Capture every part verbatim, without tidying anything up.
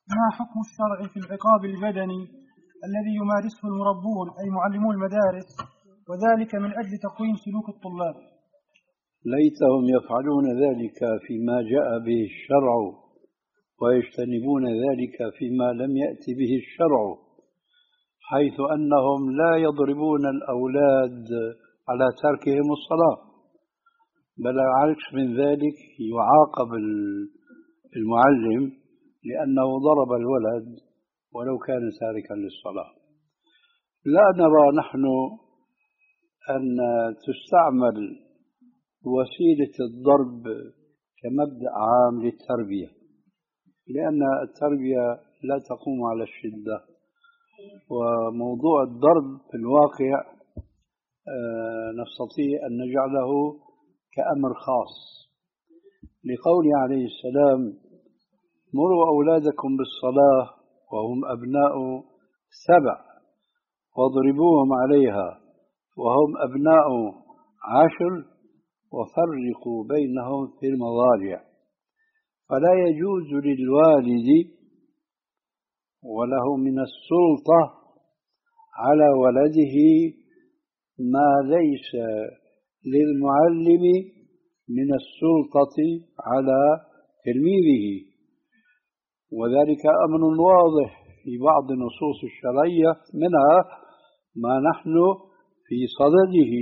ما حكم الشرع في العقاب البدني الذي يمارسه المربون أي معلمو المدارس، وذلك من أجل تقويم سلوك الطلاب؟ ليتهم يفعلون ذلك فيما جاء به الشرع ويجتنبون ذلك فيما لم يأتي به الشرع، حيث أنهم لا يضربون الأولاد على تركهم الصلاة، بل العكس من ذلك، يعاقب المعلم لأنه ضرب الولد ولو كان تاركا للصلاة. لا نرى نحن أن تستعمل وسيلة الضرب كمبدأ عام للتربية، لأن التربية لا تقوم على الشدة، وموضوع الضرب في الواقع نستطيع أن نجعله كأمر خاص، لقول عليه السلام: مروا أولادكم بالصلاة وهم أبناء سبع واضربوهم عليها وهم أبناء عشر وفرقوا بينهم في المضاجع. فلا يجوز للوالد وله من السلطة على ولده ما ليس للمعلم من السلطة على تلميذه، وذلك أمر واضح في بعض النصوص الشرعية، منها ما نحن في صدده: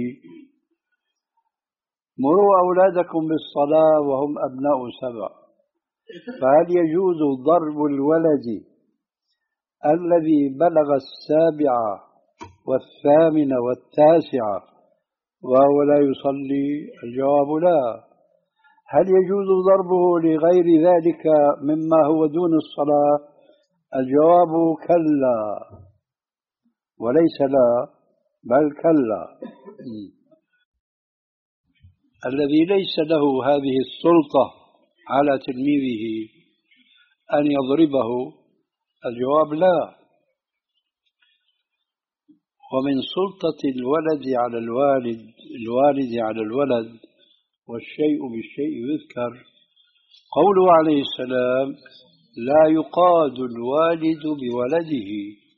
مروا أولادكم بالصلاة وهم أبناء سبع. فهل يجوز ضرب الولد الذي بلغ السابعة والثامنة والتاسعة وهو لا يصلي؟ الجواب لا. هل يجوز ضربه لغير ذلك مما هو دون الصلاة؟ الجواب كلا، وليس لا بل كلا. الذي ليس له هذه السلطة على تلميذه أن يضربه، الجواب لا. ومن سلطة الولد على الوالد الوالد على الولد والشيء بالشيء يذكر قوله عليه السلام: لا يقاد الوالد بولده.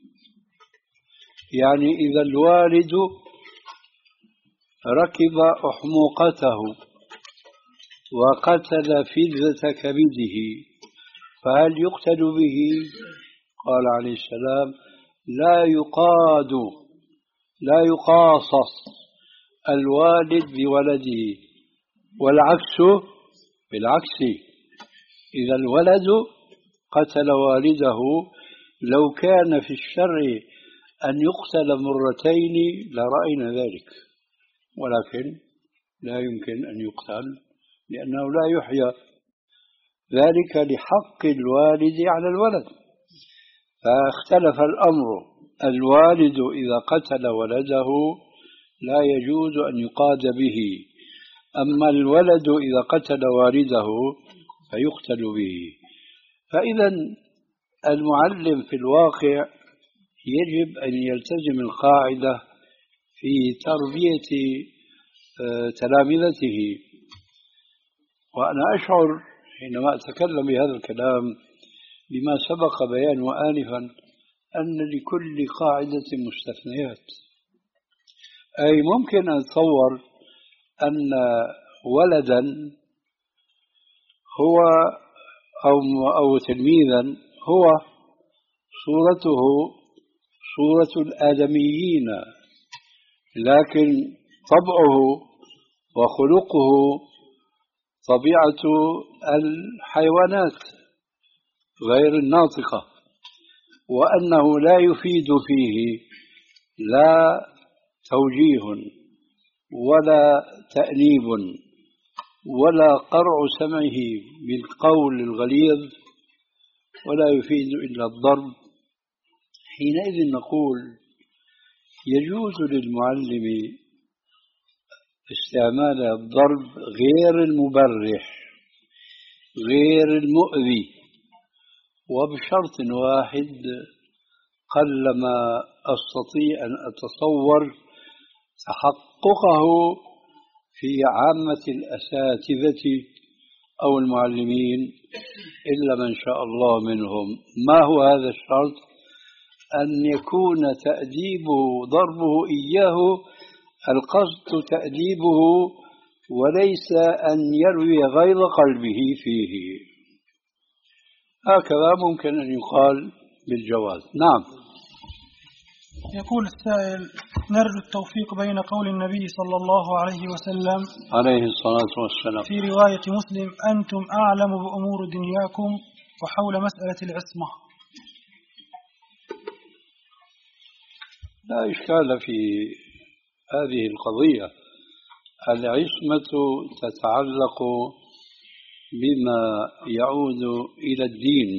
يعني إذا الوالد ركب أحموقته وقتل فلذة كبده فهل يقتل به؟ قال عليه السلام: لا يقاد لا يقاصص الوالد بولده، والعكس بالعكس. إذا الولد قتل والده لو كان في الشرع أن يقتل مرتين لرأينا ذلك، ولكن لا يمكن أن يقتل لأنه لا يحيى، ذلك لحق الوالد على الولد. فاختلف الأمر، الوالد إذا قتل ولده لا يجوز أن يقاد به، أما الولد إذا قتل والده فيقتل به. فإذا المعلم في الواقع يجب أن يلتزم القاعدة في تربية تلامذته. وأنا أشعر حينما أتكلم بهذا الكلام بما سبق بيانه آنفا أن لكل قاعدة مستثنيات، أي ممكن أن أتصور أن ولدا هو أو أو تلميذا هو صورته صورة الآدميين، لكن طبعه وخلقه طبيعة الحيوانات غير الناطقة، وأنه لا يفيد فيه لا توجيه ولا تأنيب ولا قرع سمعه بالقول الغليظ، ولا يفيد إلا الضرب. حينئذ نقول يجوز للمعلم استعمال الضرب غير المبرح غير المؤذي، وبشرط واحد قلما أستطيع أن أتصور تحققه في عامة الأساتذة أو المعلمين، إلا من شاء الله منهم. ما هو هذا الشرط؟ أن يكون تأديبه ضربه إياه القصد تأديبه، وليس أن يروي غيظ قلبه فيه. هكذا ممكن أن يقال بالجواز. نعم. يقول السائل: نرجو التوفيق بين قول النبي صلى الله عليه وسلم عليه الصلاة والسلام في رواية مسلم: أنتم أعلم بأمور دنياكم، وحول مسألة العصمة. لا إشكال في هذه القضية. العصمة تتعلق بما يعود إلى الدين،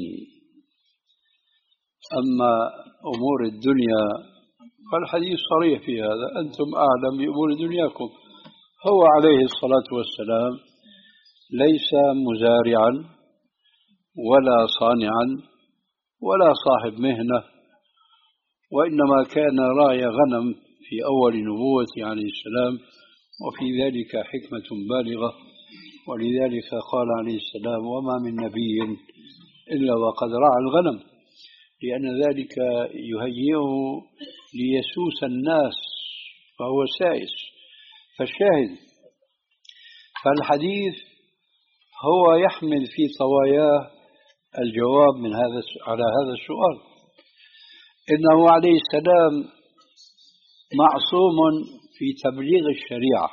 أما أمور الدنيا فالحديث صريح في هذا: أنتم أعلم بأمور دنياكم. هو عليه الصلاة والسلام ليس مزارعا ولا صانعا ولا صاحب مهنة، وإنما كان راعي غنم في أول نبوته عليه السلام، وفي ذلك حكمة بالغة. ولذلك قال عليه السلام: وما من نبي إلا وقد رعى الغنم، لأن ذلك يهيئه ليسوس الناس، فهو سائس. فالشاهد، فالحديث هو يحمل في طواياه الجواب من هذا على هذا السؤال. إنه عليه السلام معصوم في تبليغ الشريعة،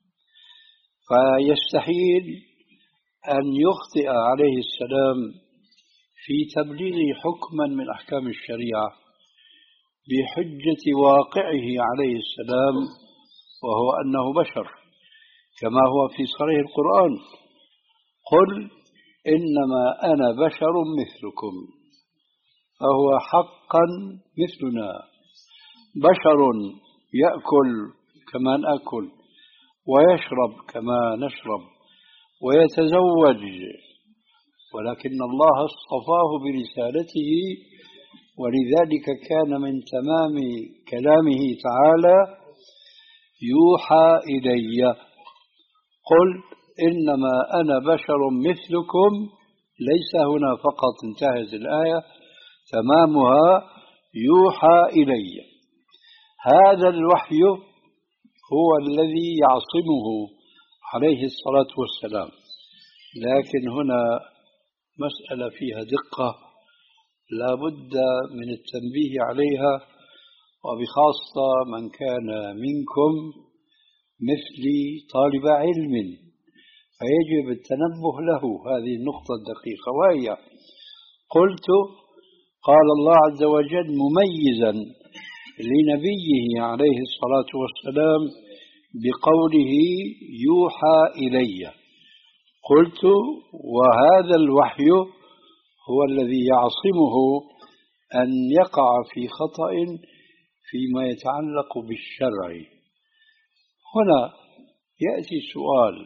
فيستحيل أن يخطئ عليه السلام في تبليغ حكما من أحكام الشريعة بحجة واقعه عليه السلام، وهو أنه بشر، كما هو في صريح القرآن: قل إنما أنا بشر مثلكم. فهو حقا مثلنا، بشر يأكل كما نأكل، ويشرب كما نشرب، ويتزوج، ولكن الله اصطفاه برسالته. ولذلك كان من تمام كلامه تعالى: يوحى إلي. قل إنما أنا بشر مثلكم، ليس هنا فقط انتهت الآية، تمامها يوحى إلي. هذا الوحي هو الذي يعصمه عليه الصلاة والسلام. لكن هنا مسألة فيها دقة لا بد من التنبيه عليها، وبخاصة من كان منكم مثلي طالب علم، فيجب التنبه له هذه النقطة الدقيقة. وهي: قلت قال الله عز وجل مميزا لنبيه عليه الصلاة والسلام بقوله يوحى إلي. قلت: وهذا الوحي هو الذي يعصمه أن يقع في خطأ فيما يتعلق بالشرع. هنا يأتي السؤال: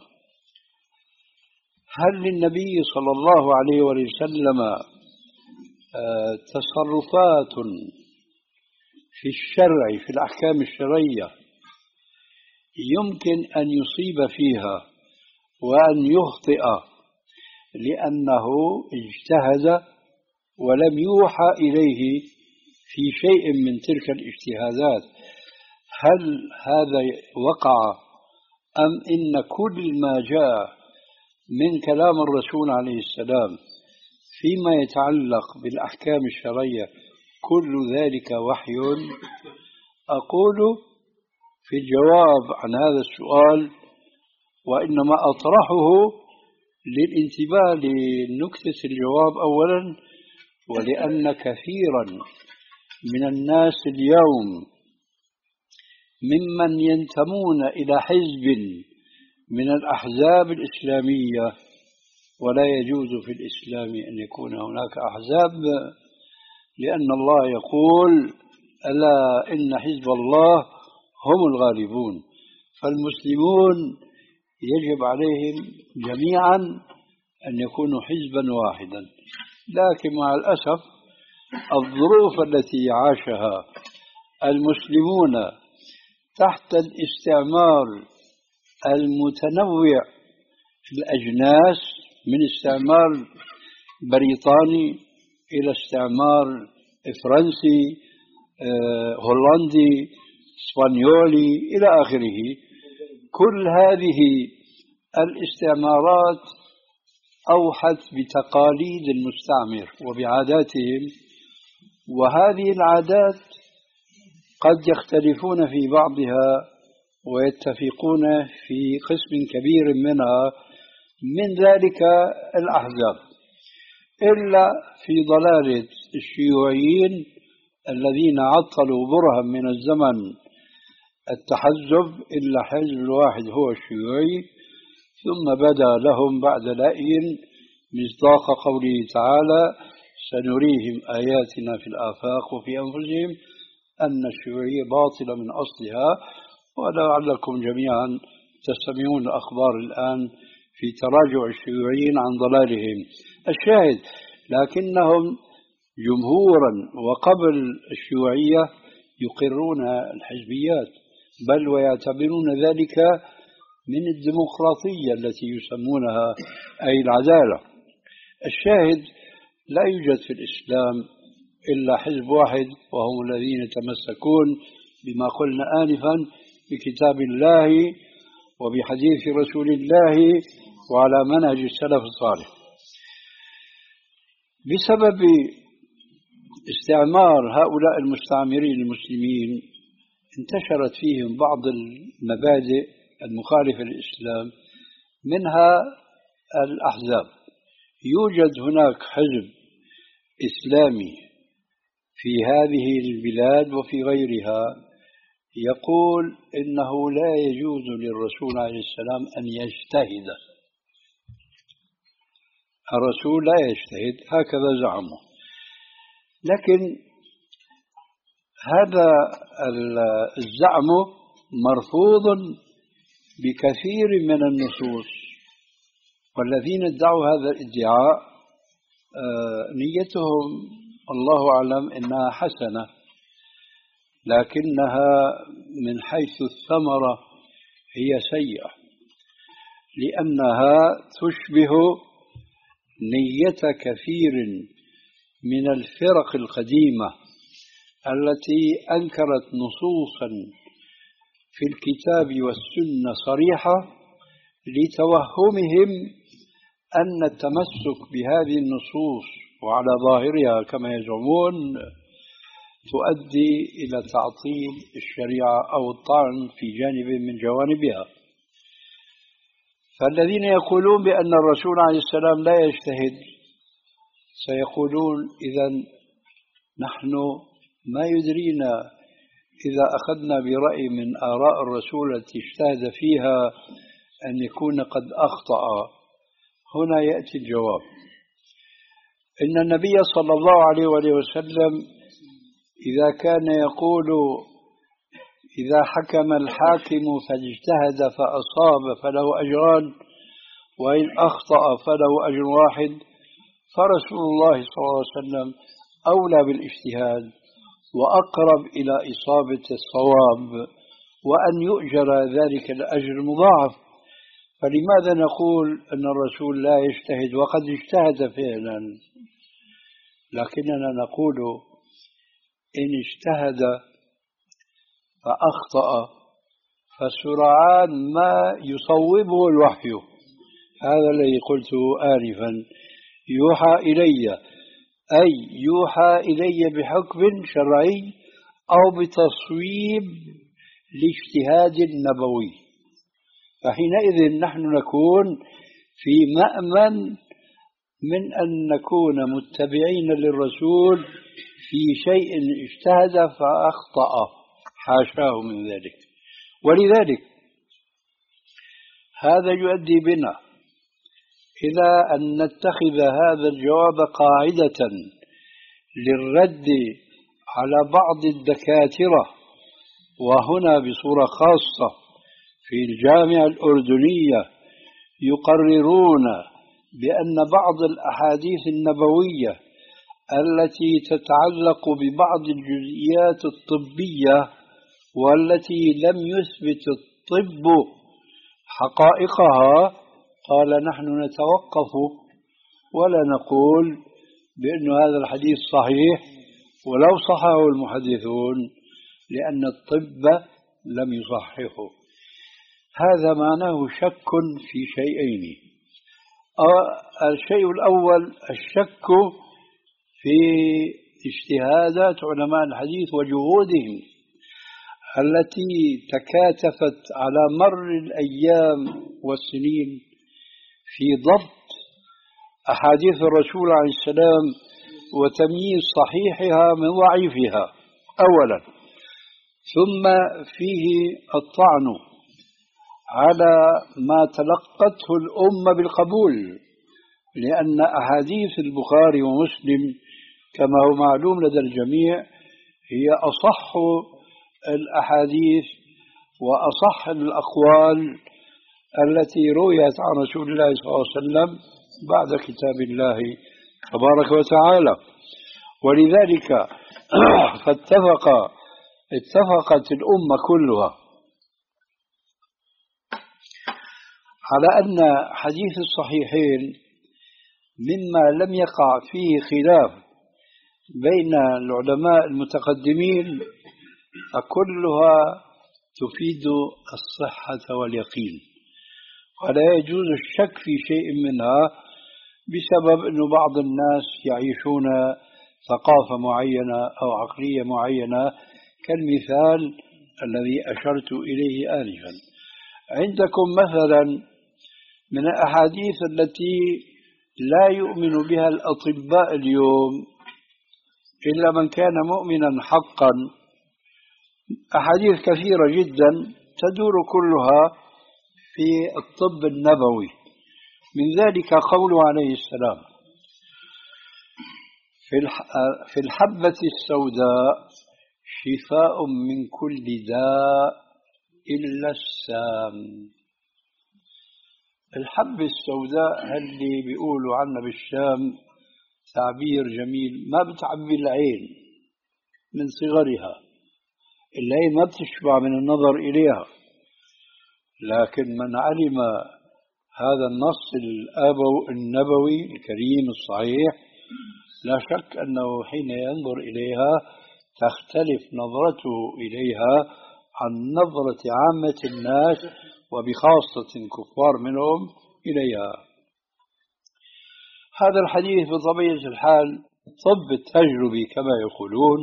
هل للنبي صلى الله عليه وسلم تصرفات في الشرع في الأحكام الشرعية يمكن أن يصيب فيها وأن يخطئ لأنه اجتهد ولم يوحى إليه في شيء من تلك الاجتهادات؟ هل هذا وقع، أم إن كل ما جاء من كلام الرسول عليه السلام فيما يتعلق بالأحكام الشرعية كل ذلك وحي؟ أقول في الجواب عن هذا السؤال، وإنما أطرحه للانتباه لنكتة الجواب أولا، ولأن كثيرا من الناس اليوم ممن ينتمون إلى حزب من الأحزاب الإسلامية، ولا يجوز في الإسلام أن يكون هناك أحزاب، لأن الله يقول: ألا إن حزب الله هم الغالبون. فالمسلمون يجب عليهم جميعا أن يكونوا حزبا واحدا. لكن مع الأسف الظروف التي عاشها المسلمون تحت الاستعمار المتنوع في الأجناس، من استعمار بريطاني إلى استعمار فرنسي، هولندي، اسبانيولي إلى آخره. كل هذه الاستعمارات أوحت بتقاليد المستعمر وبعاداتهم، وهذه العادات قد يختلفون في بعضها ويتفقون في قسم كبير منها، من ذلك الأحزاب، إلا في ضلالة الشيوعيين الذين عطلوا برها من الزمن التحزب، إلا حزب الواحد هو الشيوعي، ثم بدا لهم بعد لأي مصداق قوله تعالى: سنريهم آياتنا في الآفاق وفي أنفسهم، أن الشيوعية باطلة من أصلها. ولعلكم جميعا تستمعون الأخبار الآن في تراجع الشيوعيين عن ضلالهم. الشاهد، لكنهم جمهورا وقبل الشيوعية يقرون الحزبيات، بل ويعتبرون ذلك من الديمقراطية التي يسمونها أي العدالة. الشاهد، لا يوجد في الإسلام إلا حزب واحد، وهم الذين يتمسكون بما قلنا آنفا بكتاب الله وبحديث رسول الله وعلى منهج السلف الصالح. بسبب استعمار هؤلاء المستعمرين المسلمين انتشرت فيهم بعض المبادئ المخالفة للإسلام، منها الأحزاب. يوجد هناك حزب إسلامي في هذه البلاد وفي غيرها يقول إنه لا يجوز للرسول عليه السلام أن يجتهد. الرسول لا يجتهد، هكذا زعموا. لكن هذا الزعم مرفوض بكثير من النصوص، والذين ادعوا هذا الادعاء نيتهم الله أعلم إنها حسنة، لكنها من حيث الثمرة هي سيئة، لأنها تشبه نية كثير من الفرق القديمة التي أنكرت نصوصا في الكتاب والسنة صريحة لتوهمهم أن التمسك بهذه النصوص وعلى ظاهرها كما يزعمون تؤدي إلى تعطيل الشريعة أو الطعن في جانب من جوانبها. فالذين يقولون بأن الرسول عليه السلام لا يجتهد سيقولون إذن نحن ما يدرينا إذا أخذنا برأي من آراء الرسول التي اجتهد فيها أن يكون قد أخطأ. هنا يأتي الجواب: إن النبي صلى الله عليه وآله وسلم إذا كان يقول إذا حكم الحاكم فاجتهد فأصاب فله أجران، وإن أخطأ فله أجر واحد، فرسول الله صلى الله عليه وسلم أولى بالاجتهاد وأقرب إلى إصابة الصواب وأن يؤجر ذلك الأجر المضاعف. فلماذا نقول أن الرسول لا يجتهد وقد اجتهد فعلا؟ لكننا نقول إن اجتهد فأخطأ فسرعان ما يصوبه الوحي. هذا الذي قلته آنفا، يوحى إلي، أي يوحى إلي بحكم شرعي أو بتصويب لاجتهاد النبوي، فحينئذ نحن نكون في مأمن من أن نكون متبعين للرسول في شيء اجتهد فأخطأ، حاشاه من ذلك. ولذلك هذا يؤدي بنا إلى أن نتخذ هذا الجواب قاعدة للرد على بعض الدكاترة، وهنا بصورة خاصة في الجامعة الأردنية يقررون بأن بعض الأحاديث النبوية التي تتعلق ببعض الجزئيات الطبية والتي لم يثبت الطب حقائقها، قال نحن نتوقف ولا نقول بأن هذا الحديث صحيح ولو صححه المحدثون، لأن الطب لم يصححه. هذا معناه شك في شيئين. الشيء الأول الشك في اجتهادات علماء الحديث وجهودهم التي تكاتفت على مر الأيام والسنين في ضبط أحاديث الرسول عليه السلام وتمييز صحيحها من ضعيفها أولا. ثم فيه الطعن على ما تلقته الأمة بالقبول، لأن أحاديث البخاري ومسلم كما هو معلوم لدى الجميع هي أصح الأحاديث وأصح الأقوال التي رويت عن رسول الله صلى الله عليه وسلم بعد كتاب الله تبارك وتعالى. ولذلك فاتفق اتفقت الأمة كلها على أن حديث الصحيحين مما لم يقع فيه خلاف بين العلماء المتقدمين فكلها تفيد الصحة واليقين، ولا يجوز الشك في شيء منها بسبب أن بعض الناس يعيشون ثقافة معينة أو عقلية معينة، كالمثال الذي أشرت إليه آنفا. عندكم مثلا من الأحاديث التي لا يؤمن بها الأطباء اليوم إلا من كان مؤمنا حقا، أحاديث كثيرة جدا تدور كلها في الطب النبوي. من ذلك قوله عليه السلام في الحبة السوداء شفاء من كل داء إلا السام. الحبة السوداء اللي بيقولوا عنها بالشام تعبير جميل، ما بتعبي العين من صغرها، العين ما بتشبع من النظر إليها، لكن من علم هذا النص النبوي الكريم الصحيح لا شك أنه حين ينظر إليها تختلف نظرته إليها عن نظرة عامة الناس وبخاصة كفار منهم إليها. هذا الحديث بطبيعة الحال الطب التجربي كما يقولون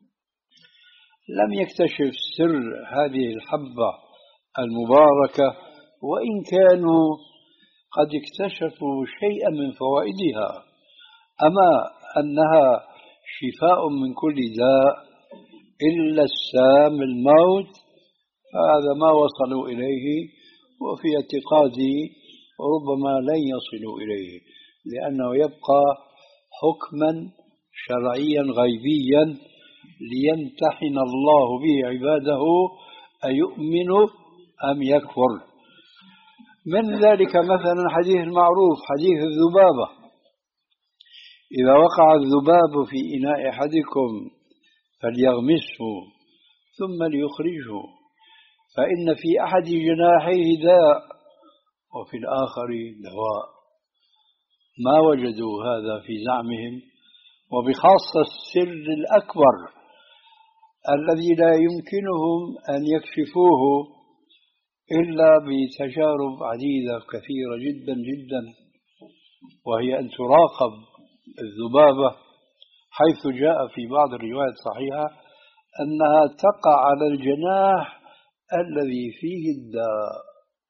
لم يكتشف سر هذه الحبة المباركة، وإن كانوا قد اكتشفوا شيئا من فوائدها، أما أنها شفاء من كل داء إلا السام الموت فهذا ما وصلوا إليه، وفي اعتقادي ربما لن يصلوا إليه، لأنه يبقى حكما شرعيا غيبيا ليمتحن الله به عباده أيؤمن أم يكفر. من ذلك مثلا الحديث المعروف حديث الذبابة، إذا وقع الذباب في إناء أحدكم فليغمسه ثم ليخرجه، فإن في أحد جناحيه داء وفي الآخر دواء. ما وجدوا هذا في زعمهم، وبخاصة السر الأكبر الذي لا يمكنهم أن يكشفوه إلا بتجارب عديدة كثيرة جدا جدا، وهي أن تراقب الذبابة، حيث جاء في بعض الروايات الصحيحة أنها تقع على الجناح الذي فيه الداء.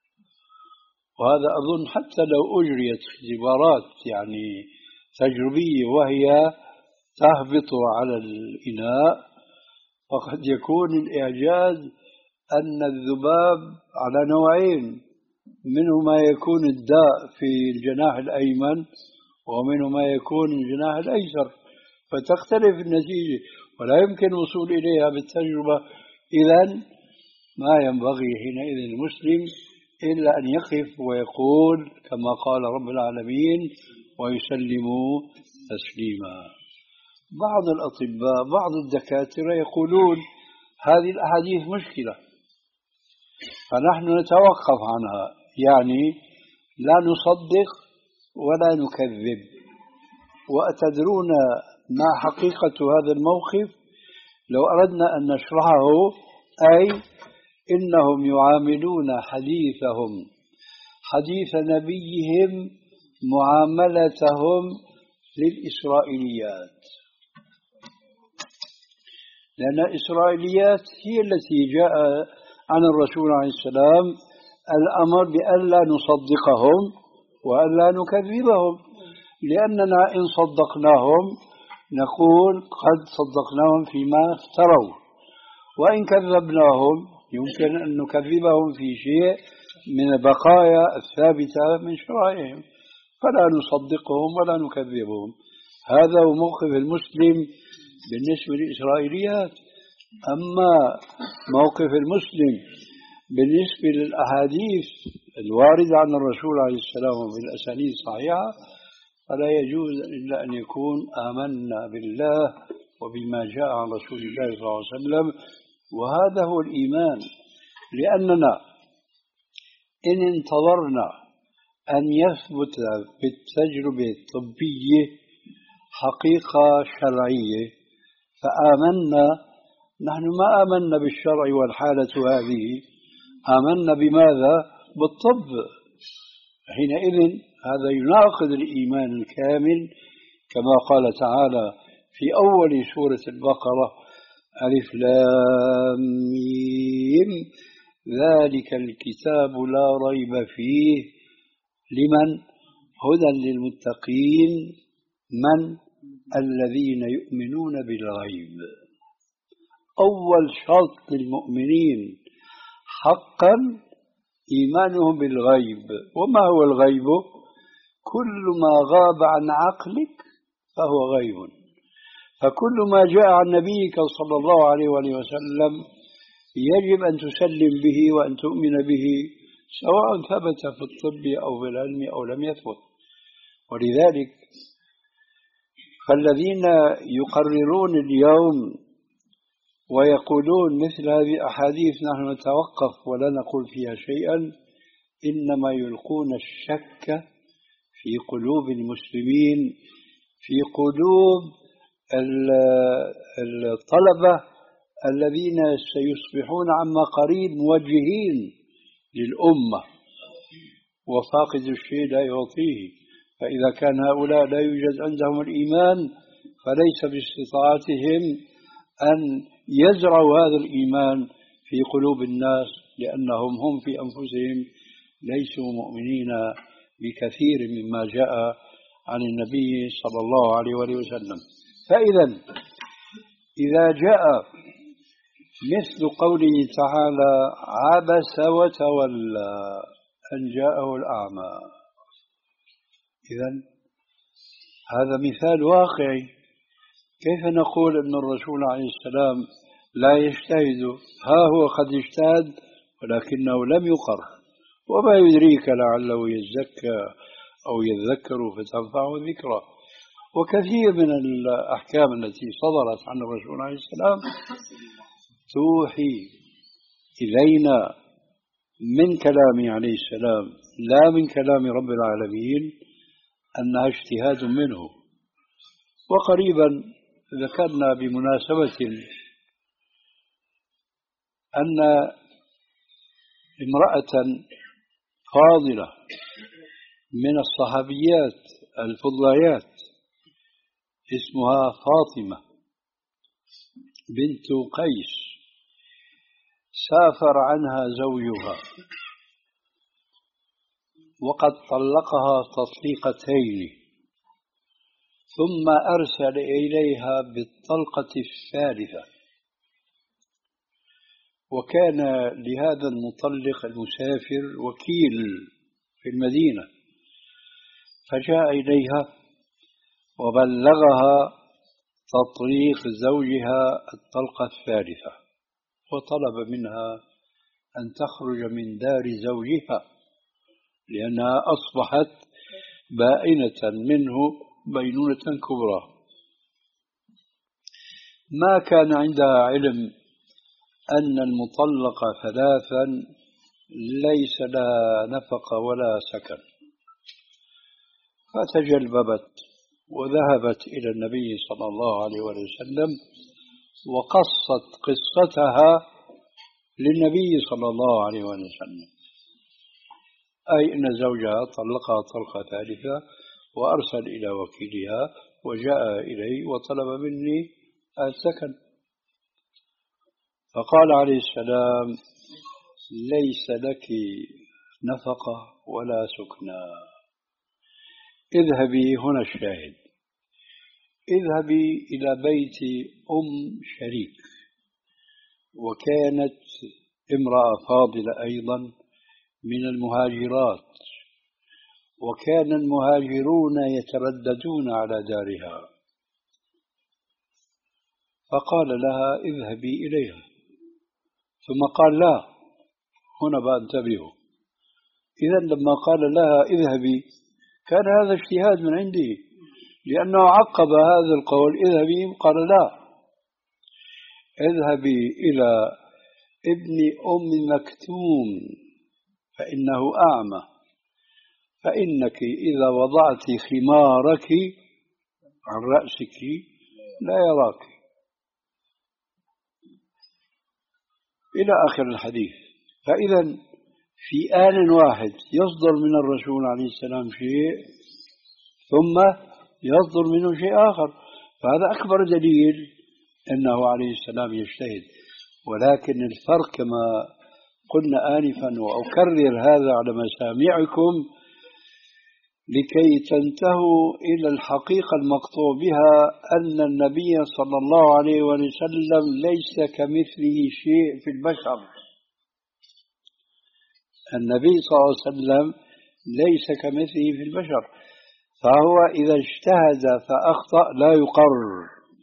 وهذا أظن حتى لو أجريت اختبارات يعني تجربية وهي تهبط على الإناء، فقد يكون الإعجاز أن الذباب على نوعين، منه ما يكون الداء في الجناح الأيمن ومنه ما يكون الجناح الأيسر، فتختلف النتيجة ولا يمكن الوصول إليها بالتجربة. إذن ما ينبغي حينئذ المسلم إلا أن يقف ويقول كما قال رب العالمين ويسلموا تسليما. بعض الأطباء بعض الدكاترة يقولون هذه الأحاديث مشكلة، فنحن نتوقف عنها، يعني لا نصدق ولا نكذب، وأتدرون ما حقيقة هذا الموقف؟ لو أردنا أن نشرحه، أي إنهم يعاملون حديثهم حديث نبيهم معاملتهم للإسرائيليات، لأن الإسرائيليات هي التي جاء عن الرسول عليه السلام الأمر بأن لا نصدقهم وأن لا نكذبهم، لأننا إن صدقناهم نقول قد صدقناهم فيما افتروا، وإن كذبناهم يمكن أن نكذبهم في شيء من البقايا الثابتة من شرائعهم، فلا نصدقهم ولا نكذبهم. هذا هو موقف المسلم بالنسبة للإسرائيليات. أما موقف المسلم بالنسبة للأحاديث الواردة عن الرسول عليه السلام بالأسانيد الصحيحة فلا يجوز إلا أن يكون آمنا بالله وبما جاء عن رسول الله صلى الله عليه وسلم، وهذا هو الإيمان. لأننا إن انتظرنا أن يثبت بالتجربة الطبية حقيقة شرعية فآمنا، نحن ما آمنا بالشرع والحالة هذه، آمنا بماذا؟ بالطب. حينئذ هذا يناقض الإيمان الكامل، كما قال تعالى في أول سورة البقرة: ألف لام ميم ذلك الكتاب لا ريب فيه لمن هدى للمتقين من الذين يؤمنون بالغيب. أول شرط للمؤمنين حقا إيمانهم بالغيب. وما هو الغيب؟ كل ما غاب عن عقلك فهو غيب، فكل ما جاء عن نبيك صلى الله عليه وآله وسلم يجب أن تسلم به وأن تؤمن به، سواء ثبت في الطب أو في العلم أو لم يثبت. ولذلك فالذين يقررون اليوم ويقولون مثل هذه الأحاديث نحن نتوقف ولا نقول فيها شيئا، إنما يلقون الشك في قلوب المسلمين، في قلوب الطلبة الذين سيصبحون عما قريب موجهين للأمة، وفاقد الشيء لا يعطيه. فإذا كان هؤلاء لا يوجد عندهم الإيمان فليس باستطاعتهم أن يزرعوا هذا الإيمان في قلوب الناس، لأنهم هم في أنفسهم ليسوا مؤمنين بكثير مما جاء عن النبي صلى الله عليه وسلم. فإذا إذا جاء مثل قوله تعالى: عبس وتولى أن جاءه الأعمى، إذن هذا مثال واقعي. كيف نقول أن الرسول عليه السلام لا يجتهد؟ ها هو قد اجتهد ولكنه لم يقر، وما يدريك لعله يزكى أو يذكر فتنفعه الذكرى. وكثير من الأحكام التي صدرت عن الرسول عليه السلام توحي إلينا من كلامه عليه السلام لا من كلام رب العالمين أنها اجتهاد منه. وقريبا ذكرنا بمناسبة أن امرأة فاضلة من الصحابيات الفضليات اسمها فاطمة بنت قيس سافر عنها زوجها وقد طلقها تطليقتين، ثم أرسل إليها بالطلقة الثالثة، وكان لهذا المطلق المسافر وكيل في المدينة، فجاء إليها وبلغها تطليق زوجها الطلقة الثالثة، وطلب منها أن تخرج من دار زوجها لأنها أصبحت بائنة منه بينونة كبرى. ما كان عندها علم أن المطلقة ثلاثا ليس لها نفقة ولا سكن، فتجلببت وذهبت إلى النبي صلى الله عليه وسلم وقصت قصتها للنبي صلى الله عليه وسلم، أي أن زوجها طلقها طلقة ثالثة وأرسل إلى وكيلها وجاء إلي وطلب مني السكن. فقال عليه السلام: ليس لك نفقة ولا سكنى، اذهبي، هنا الشاهد، اذهبي إلى بيت أم شريك، وكانت امرأة فاضلة أيضا من المهاجرات، وكان المهاجرون يترددون على دارها. فقال لها: اذهبي إليها. ثم قال: لا، هنا بقى انتبهوا، إذا لما قال لها اذهبي كان هذا اجتهاد من عندي، لأنه عقب هذا القول اذهبي، قال: لا، اذهبي إلى ابن أم مكتوم فإنه أعمى، فإنك إذا وضعت خمارك عن رأسك لا يراك، إلى آخر الحديث. فإذا في آن واحد يصدر من الرسول عليه السلام شيء ثم يصدر منه شيء آخر، فهذا أكبر دليل أنه عليه السلام يجتهد. ولكن الفرق كما قلنا آنفا وأكرر هذا على مسامعكم لكي تنتهوا إلى الحقيقة المقطوع بها، أن النبي صلى الله عليه وسلم ليس كمثله شيء في البشر. النبي صلى الله عليه وسلم ليس كمثله في البشر، فهو إذا اجتهد فأخطأ لا يقر،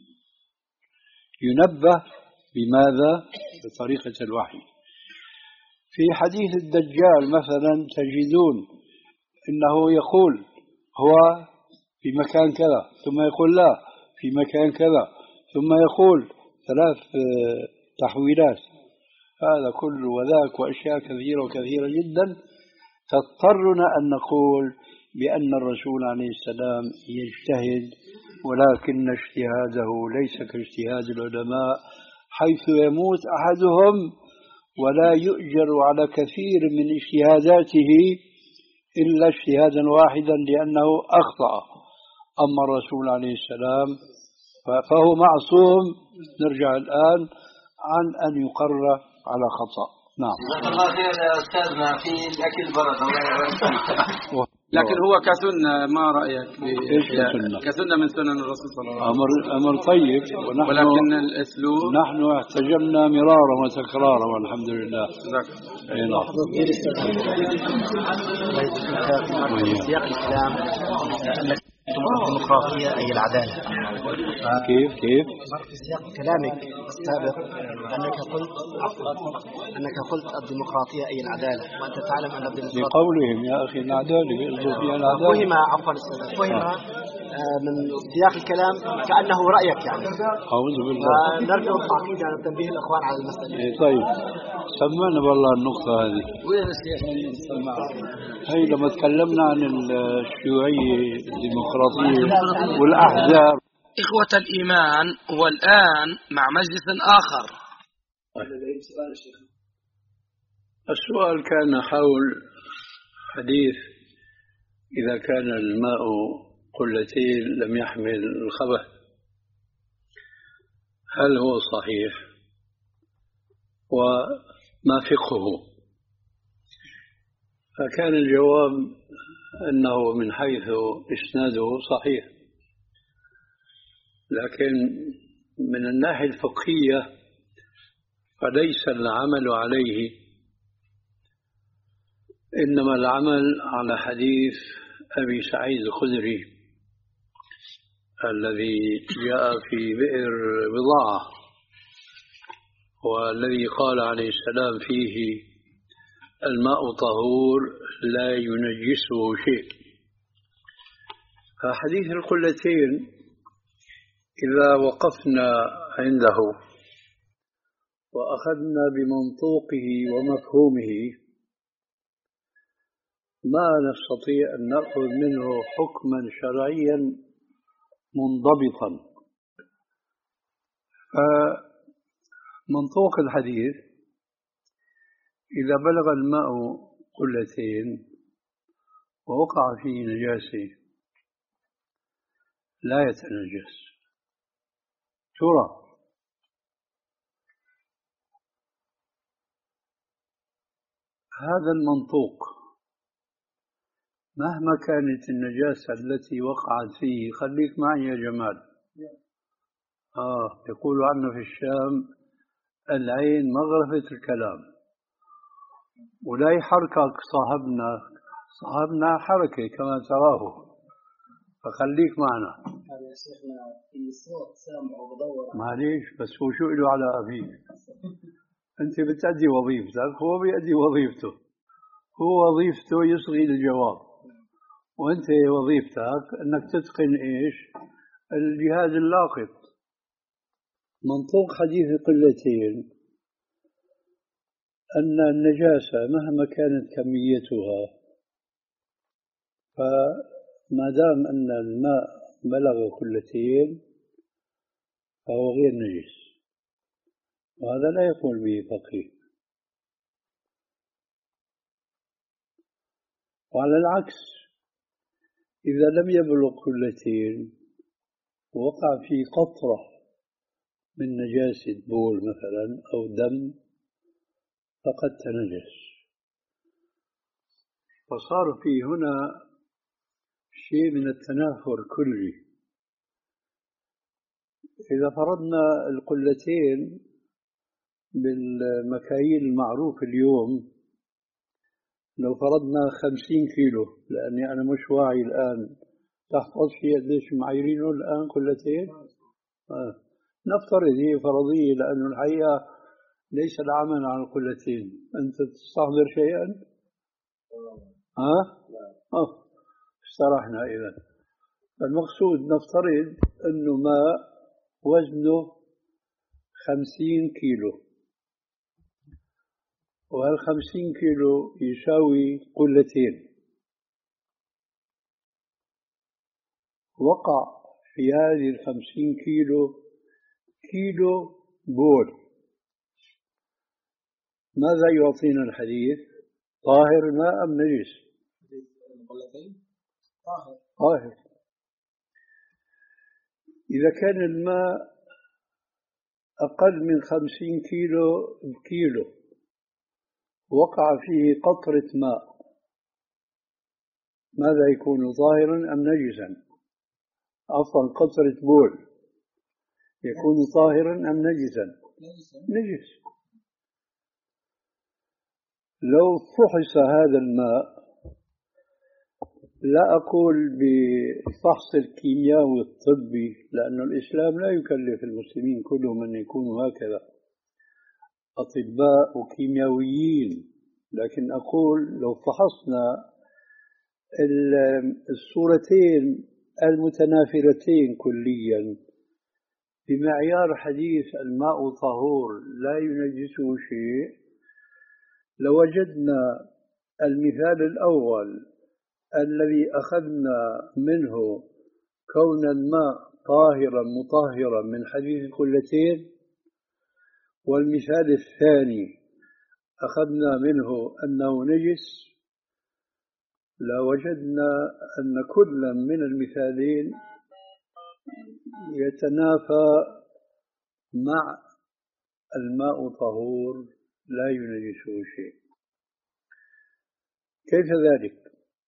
ينبه. بماذا؟ بطريقة الوحي. في حديث الدجال مثلا تجدون إنه يقول هو في مكان كذا، ثم يقول لا في مكان كذا، ثم يقول ثلاث تحويلات، هذا كله وذاك وأشياء كثيرة وكثيرة جدا تضطرنا أن نقول بأن الرسول عليه السلام يجتهد، ولكن اجتهاده ليس كاجتهاد العلماء، حيث يموت أحدهم ولا يؤجر على كثير من اجتهاداته إلا اجتهادا واحدا لأنه أخطأ. أما الرسول عليه السلام فهو معصوم، نرجع الآن عن أن يقر على خطأ. نعم. جزاك الله خير يا أستاذنا في الأكل بركة. لكن هو كسنة، ما رأيك؟ إيش كسنة؟ كسنة من سنن الرسول صلى الله عليه وسلم. أمر أمر طيب، ونحن ولكن الأسلوب نحن احتجمنا مرارا وتكرارا والحمد لله. جزاك الله. سياق الكلام أنك الديمقراطية أي العدالة. كيف كيف؟ في سياق كلامك السابق أنك قلت أنك قلت الديمقراطية أي العدالة، وأنت تعلم أن الديمقراطية لقولهم يا أخي العدالة يقصد فيها العدالة. فهم عفوا فهم من سياق الكلام كأنه رأيك يعني. أعوذ بالله. نرجو التعقيد على تنبيه الأخوان على المسألة. طيب سمعنا والله النقطة هذه. وين الشيخ سمع؟ هي لما تكلمنا عن الشيوعية الديمقراطية والأحزاب. إخوة الإيمان، والآن مع مجلس آخر. السؤال كان حول حديث إذا كان الماء قلتين لم يحمل الخبث، هل هو صحيح وما فقهه؟ فكان الجواب أنه من حيث إسناده صحيح، لكن من الناحية الفقهية فليس العمل عليه، إنما العمل على حديث أبي سعيد الخدري الذي جاء في بئر بضاعة، والذي قال عليه السلام فيه الماء طهور لا ينجسه شيء. فحديث القلتين إذا وقفنا عنده وأخذنا بمنطوقه ومفهومه ما نستطيع أن نأخذ منه حكما شرعيا منضبطا. فمنطوق الحديث إذا بلغ الماء قلتين ووقع فيه نجاسة لا يتنجس. ترى هذا المنطوق مهما كانت النجاسة التي وقعت فيه، خليك معي يا جمال. آه يقول عنه في الشام العين مغرفة الكلام، ولا يحركك صاحبنا صاحبنا حركة كما تراه، فخليك معنا. هذا يا شيخنا في صوت سامع وبدور. معليش بس هو شو له على أبيك؟ أنت بتأدي وظيفتك، هو بيأدي وظيفته. هو وظيفته يصغي الجواب، وأنت وظيفتك أنك تتقن إيش؟ الجهاز اللاقط. منطوق حديث قلتين أن النجاسة مهما كانت كميتها، فما دام أن الماء بلغ قلتين فهو غير نجس، وهذا لا يقول به فقيه. وعلى العكس إذا لم يبلغ قلتين ووقع في قطرة من نجاسة بول مثلا أو دم فقد تنجس. فصار في هنا شيء من التنافر كلي. إذا فرضنا القلتين بالمكاييل المعروف اليوم، لو فرضنا خمسين كيلو، لأني أنا مش واعي الآن، تحفظ في قديش معاييرينه الآن قلتين؟ آه. نفترض هي فرضية، لأنه الحقيقة ليس العمل على القلتين. أنت تستحضر شيئا؟ ها؟ آه؟ آه. استرحنا إذا. المقصود نفترض أنه ماء وزنه خمسين كيلو، وهالخمسين كيلو يساوي قلتين. وقع في هذه الخمسين كيلو كيلو بول، ماذا يعطينا الحديث؟ طاهر الماء أم نجس؟ طاهر. طاهر. إذا كان الماء أقل من خمسين كيلو بكيلو وقع فيه قطرة ماء، ماذا يكون؟ طاهرا أم نجسا؟ عفوا قطرة بول يكون طاهرا أم نجسا؟ نجس. لو فحص هذا الماء، لا أقول بفحص الكيميائي الطبي، لأن الإسلام لا يكلف المسلمين كلهم أن يكونوا هكذا أطباء وكيميائيين، لكن أقول لو فحصنا الصورتين المتنافرتين كليا بمعيار حديث الماء طهور لا ينجسه شيء، لوجدنا المثال الأول الذي أخذنا منه كون الماء طاهرا مطهرا من حديث القلتين، والمثال الثاني أخذنا منه أنه نجس، لوجدنا أن كل من المثالين يتنافى مع الماء طهور لا ينجسه شيء. كيف ذلك؟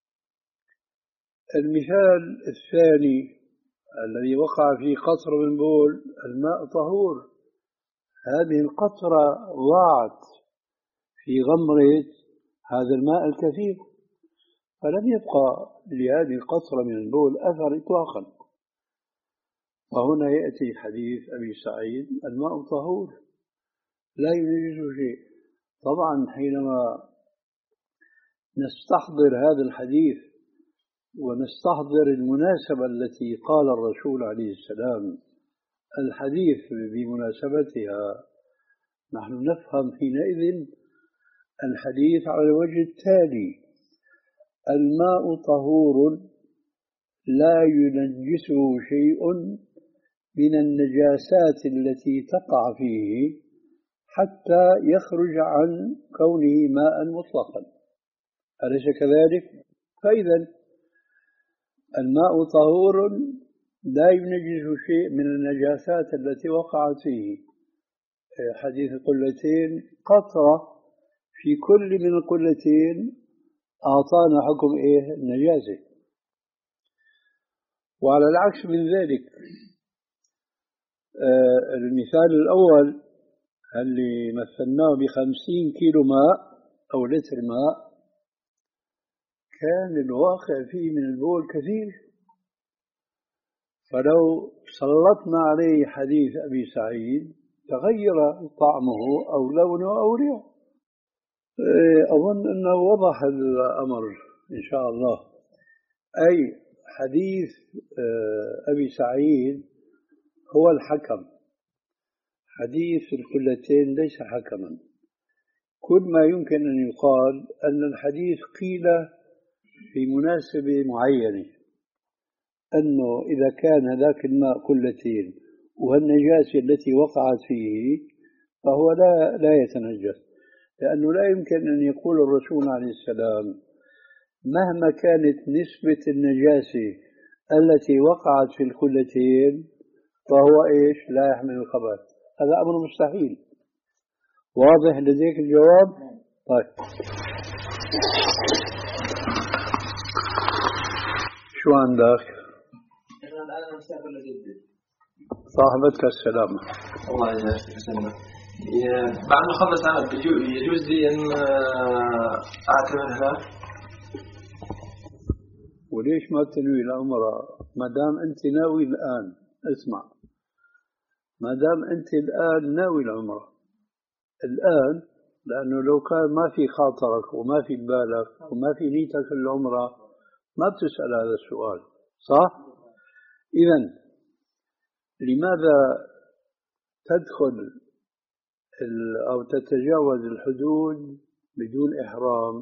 المثال الثاني الذي وقع فيه قطرة من بول، الماء طهور، هذه القطرة ضاعت في غمرة هذا الماء الكثير، فلم يبقى لهذه القطرة من البول أثر إطلاقا. فهنا يأتي حديث أبي سعيد الماء طهور لا ينجسه شيء. طبعا حينما نستحضر هذا الحديث ونستحضر المناسبة التي قال الرسول عليه السلام الحديث بمناسبتها، نحن نفهم حينئذ الحديث على الوجه التالي: الماء طهور لا ينجسه شيء من النجاسات التي تقع فيه حتى يخرج عن كونه ماء مطلقا، أليس كذلك؟ فإذا الماء طهور لا ينجس شيء من النجاسات التي وقعت فيه. حديث القلتين قطرة في كل من القلتين أعطانا حكم إيه؟ النجاسة. وعلى العكس من ذلك آه المثال الأول اللي مثلناه بخمسين كيلو ماء أو لتر ماء كان الواقع فيه من البول كثير، فلو سلطنا عليه حديث أبي سعيد تغير طعمه أو لونه أو ريحه. أظن أنه وضح الأمر إن شاء الله. أي حديث أبي سعيد هو الحكم، حديث القلتين ليس حكما. كل ما يمكن أن يقال أن الحديث قيل في مناسبة معينة، أنه إذا كان ذاك الماء قلتين والنجاسة التي وقعت فيه فهو لا لا يتنجس، لأنه لا يمكن أن يقول الرسول عليه السلام مهما كانت نسبة النجاسة التي وقعت في القلتين فهو إيش لا يحمل الخبث. هذا أمر مستحيل. واضح لديك الجواب؟ طيب شو عندك؟ صاحبتك السلامة. الله يسلمك. بعد ما أخلص عمل يجوز لي أن أعتمر هناك؟ وليش ما تنوي العمرة ما دام أنت ناوي الآن؟ اسمع، ما دام أنت الآن ناوي العمرة الآن، لأنه لو كان ما في خاطرك وما في بالك وما في نيتك العمرة ما بتسأل هذا السؤال، صح؟ إذن لماذا تدخل أو تتجاوز الحدود بدون إحرام؟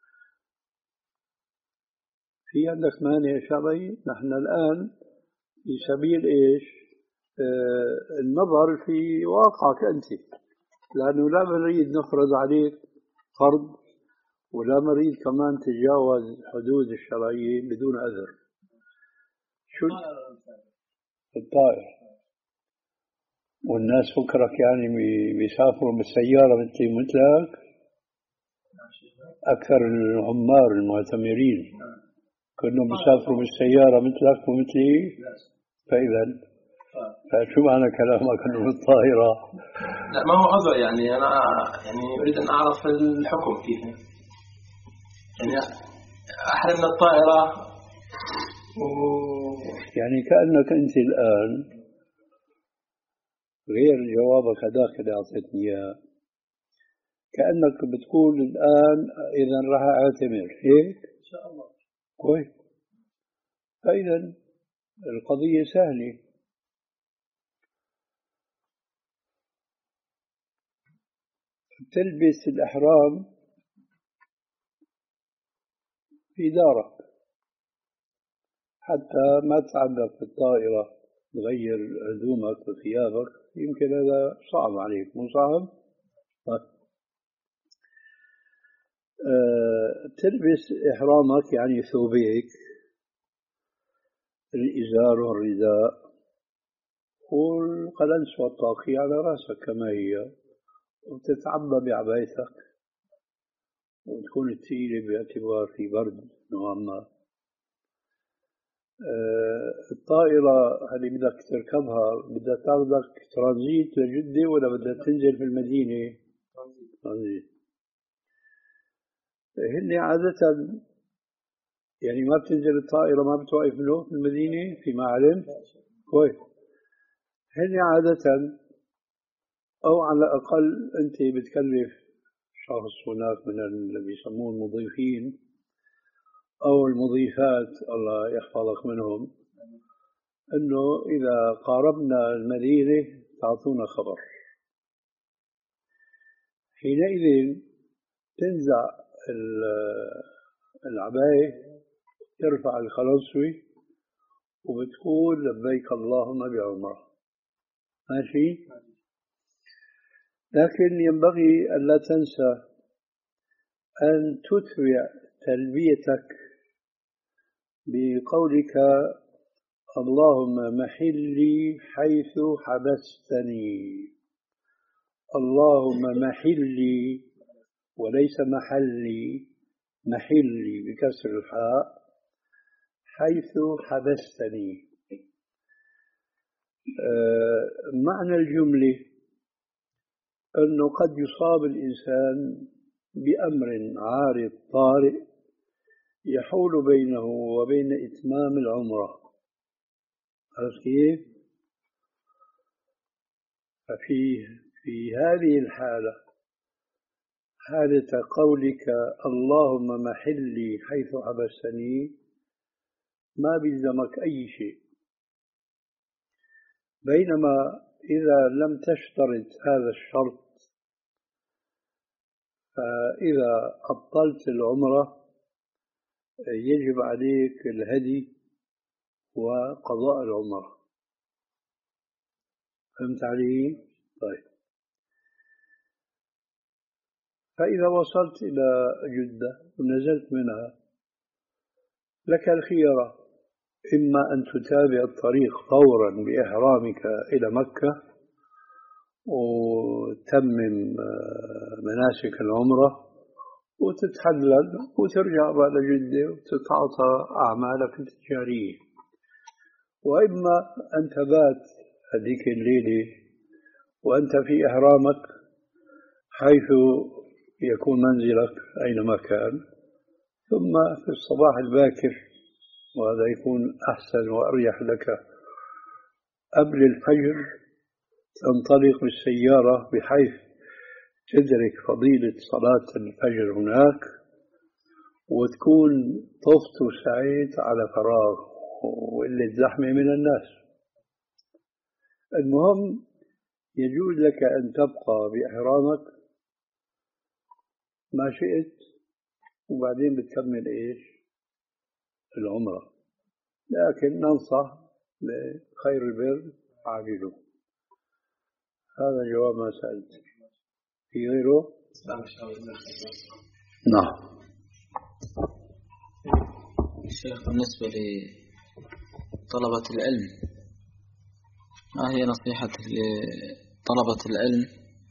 في عندك مانع شرعي؟ نحن الآن في سبيل إيش؟ آه النظر في واقعك أنت، لأنه لا نريد نفرض عليك فرض ولا نريد كمان تجاوز الحدود الشرعية بدون عذر. شو الطائر؟ والناس فكرك يعني بيسافروا بالسيارة مثلي مثلك؟ أكثر العمار المعتمرين كلهم بيسافروا بالسيارة مثلك ومثلي. فإذا فشو معنى كلامك أنه بالطائرة؟ لا ما هو عذر، يعني أنا يعني أريد أن أعرف الحكم كيف، يعني أحرم من الطائرة و... يعني كأنك أنت الآن غير جوابك هذاك اللي أعطيتني إياه، كأنك بتقول الآن إذا راح أعتمر هيك إن شاء الله. كويس. فإذا القضية سهلة. تلبس الإحرام في دارك حتى ما تعلق في الطائرة تغير هدومك وثيابك، يمكن هذا صعب عليك، مو صعب؟ أه تلبس إحرامك يعني ثوبيك، الإزار والرداء والقلنس والطاقية على رأسك كما هي، وتتعبى بعبايتك وتكون ثقيلة باعتبار في برد نوعا ما. أه الطائرة اللي بدك تركبها بدها تاخذك ترانزيت لجدة ولا بدها تنزل في المدينة؟ ترانزيت. هن عادة يعني ما بتنزل الطائرة ما بتوقف له في المدينة فيما علمت. كويس. هن عادة أو على الأقل أنت بتكلف شخص هناك من اللي بيسموه المضيفين أو المضيفات الله يحفظك منهم، أنه إذا قاربنا المدينة تعطونا خبر، حينئذ تنزع العباية ترفع الخلصوي وبتقول لبيك اللهم بعمرة، ماشي؟ لكن ينبغي ألا تنسى أن تتبع تلبيتك بقولك اللهم محلي حيث حبستني. اللهم محلي وليس محلي، محلي بكسر الحاء حيث حبستني. آه معنى الجملة أنه قد يصاب الإنسان بأمر عارض طارئ يحول بينه وبين إتمام العمرة. عرفت كيف؟ ففي في هذه الحالة، حالة قولك اللهم محلي حيث حبستني، ما بيلزمك أي شيء. بينما إذا لم تشترط هذا الشرط، فإذا أبطلت العمرة يجب عليك الهدي وقضاء العمرة. فهمت علي؟ طيب. فإذا وصلت إلى جدة ونزلت منها لك الخيار، إما أن تتابع الطريق فورا بإحرامك إلى مكة وتمم مناسك العمرة وتتحلل وترجع بعد جدة وتتعاطى أعمالك التجارية، وإما أن تبات هذيك الليلة وأنت في إحرامك حيث يكون منزلك أينما كان، ثم في الصباح الباكر، وهذا يكون أحسن وأريح لك، قبل الفجر تنطلق بالسيارة بحيث تدرك فضيلة صلاة الفجر هناك، وتكون طفت وسعيت على فراغ وقلة زحمة من الناس. المهم يجوز لك أن تبقى بإحرامك ما شئت، وبعدين بتكمل إيش؟ العمرة. لكن ننصح بخير البر عاجله. هذا جواب ما سألت. في غيره؟ نعم. شيخ، بالنسبة لطلبة العلم، ما هي نصيحتك لطلبة العلم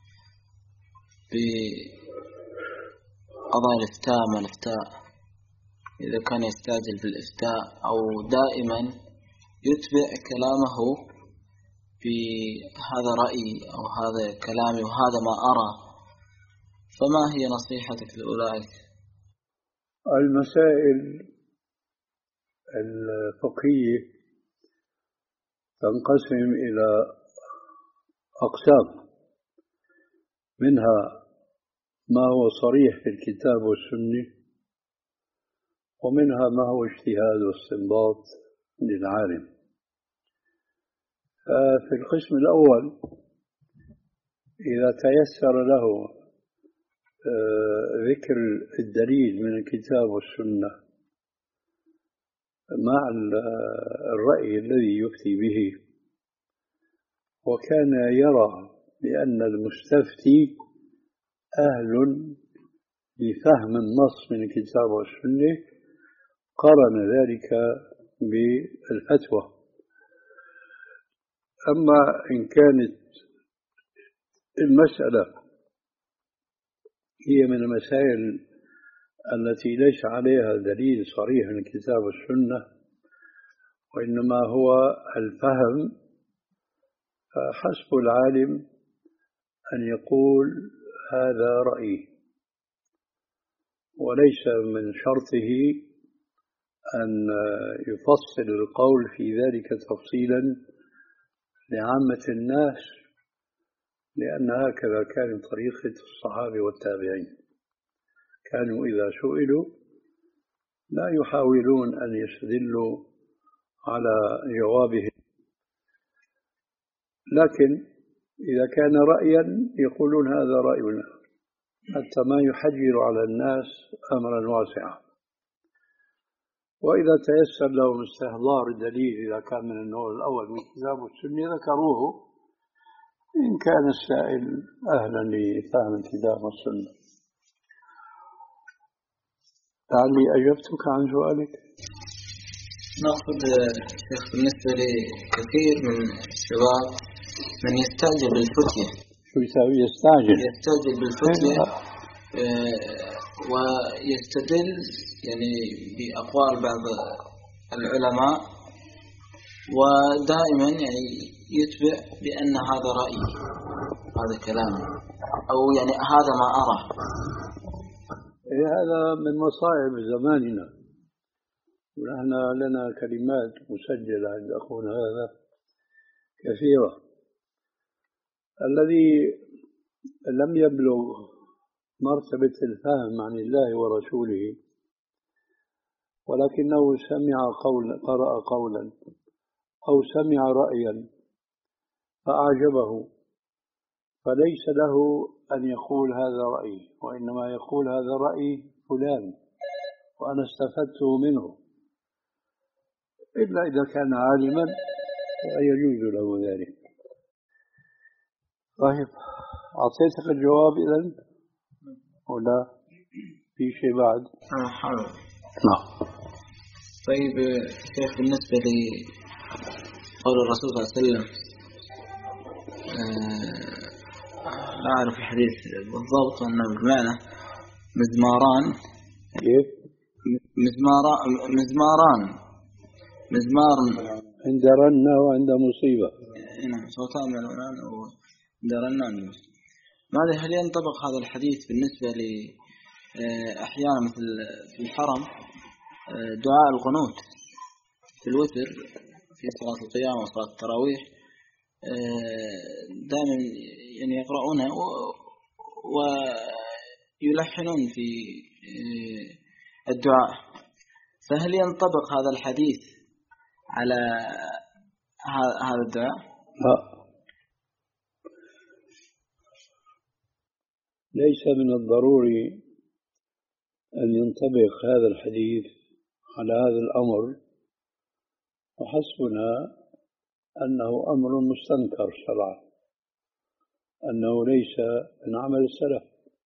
بقضاء الإفتاء ما الإفتاء، إذا كان يستعجل بالإفتاء أو دائما يتبع كلامه بهذا رأيي أو هذا كلامي وهذا ما أرى، فما هي نصيحتك لأولئك؟ المسائل الفقهية تنقسم إلى أقسام، منها ما هو صريح في الكتاب والسنة، ومنها ما هو اجتهاد واستنباط للعالم. في القسم الأول إذا تيسر له ذكر الدليل من الكتاب والسنة مع الرأي الذي يفتي به، وكان يرى بأن المستفتي أهل لفهم النص من الكتاب والسنة، قارن ذلك بالفتوى. أما إن كانت المسألة هي من المسائل التي ليس عليها دليل صريح من الكتاب والسنة، وإنما هو الفهم، فحسب العالم أن يقول هذا رأيي، وليس من شرطه أن يفصل القول في ذلك تفصيلا لعامة الناس، لأن هكذا كانت طريقة الصحابة والتابعين، كانوا إذا سئلوا لا يحاولون أن يستدلوا على جوابهم، لكن إذا كان رأيا يقولون هذا رأينا، حتى ما يحجر على الناس أمرا واسعا. وإذا تيسر لهم استحضار الدليل إذا كان من النوع الأول من الكتاب والسنة ذكروه، إن كان السائل أهلا لفهم الكتاب والسنة. لعلي أجبتك عن سؤالك. نأخذ شيخ بالنسبة لكثير من الشباب من يستعجل بالفتية. شو يساوي؟ يستعجل يستعجل بالفتية آه ويستدل يعني بأقوال بعض العلماء، ودائما يعني يتبع بأن هذا رأيي، هذا كلامي، أو يعني هذا ما أرى. هذا من مصائب زماننا، ونحن لنا كلمات مسجلة عند أخونا هذا كثيرة. الذي لم يبلغ مرتبة الفهم عن الله ورسوله ولكنه سمع قولا، قرأ قولا أو سمع رأيا فأعجبه، فليس له أن يقول هذا رأيي، وإنما يقول هذا رأي فلان وأنا استفدته منه، إلا إذا كان عالما يجوز له ذلك. طيب، أعطيتك الجواب إذن ولا في شيء بعد؟ آه حاضر. نعم. طيب كيف بالنسبة لقول الرسول صلى الله عليه وسلم آه لا أعرف الحديث بالضبط أنه بمعنى مزماران، كيف؟ مزماران مزماران مزمار عند رنة وعند مصيبة. نعم، صوتان ملعونان وعند رنان. ماذا هل ينطبق هذا الحديث بالنسبة لأحيانا مثل في الحرم دعاء القنوت في الوتر في صلاة القيام وصلاة التراويح دائما يعني يقرؤونه ويلحنون في الدعاء، فهل ينطبق هذا الحديث على هذا الدعاء؟ لا، ليس من الضروري أن ينطبق هذا الحديث على هذا الأمر، وحسبنا أنه أمر مستنكر شرعا، أنه ليس من عمل السلف،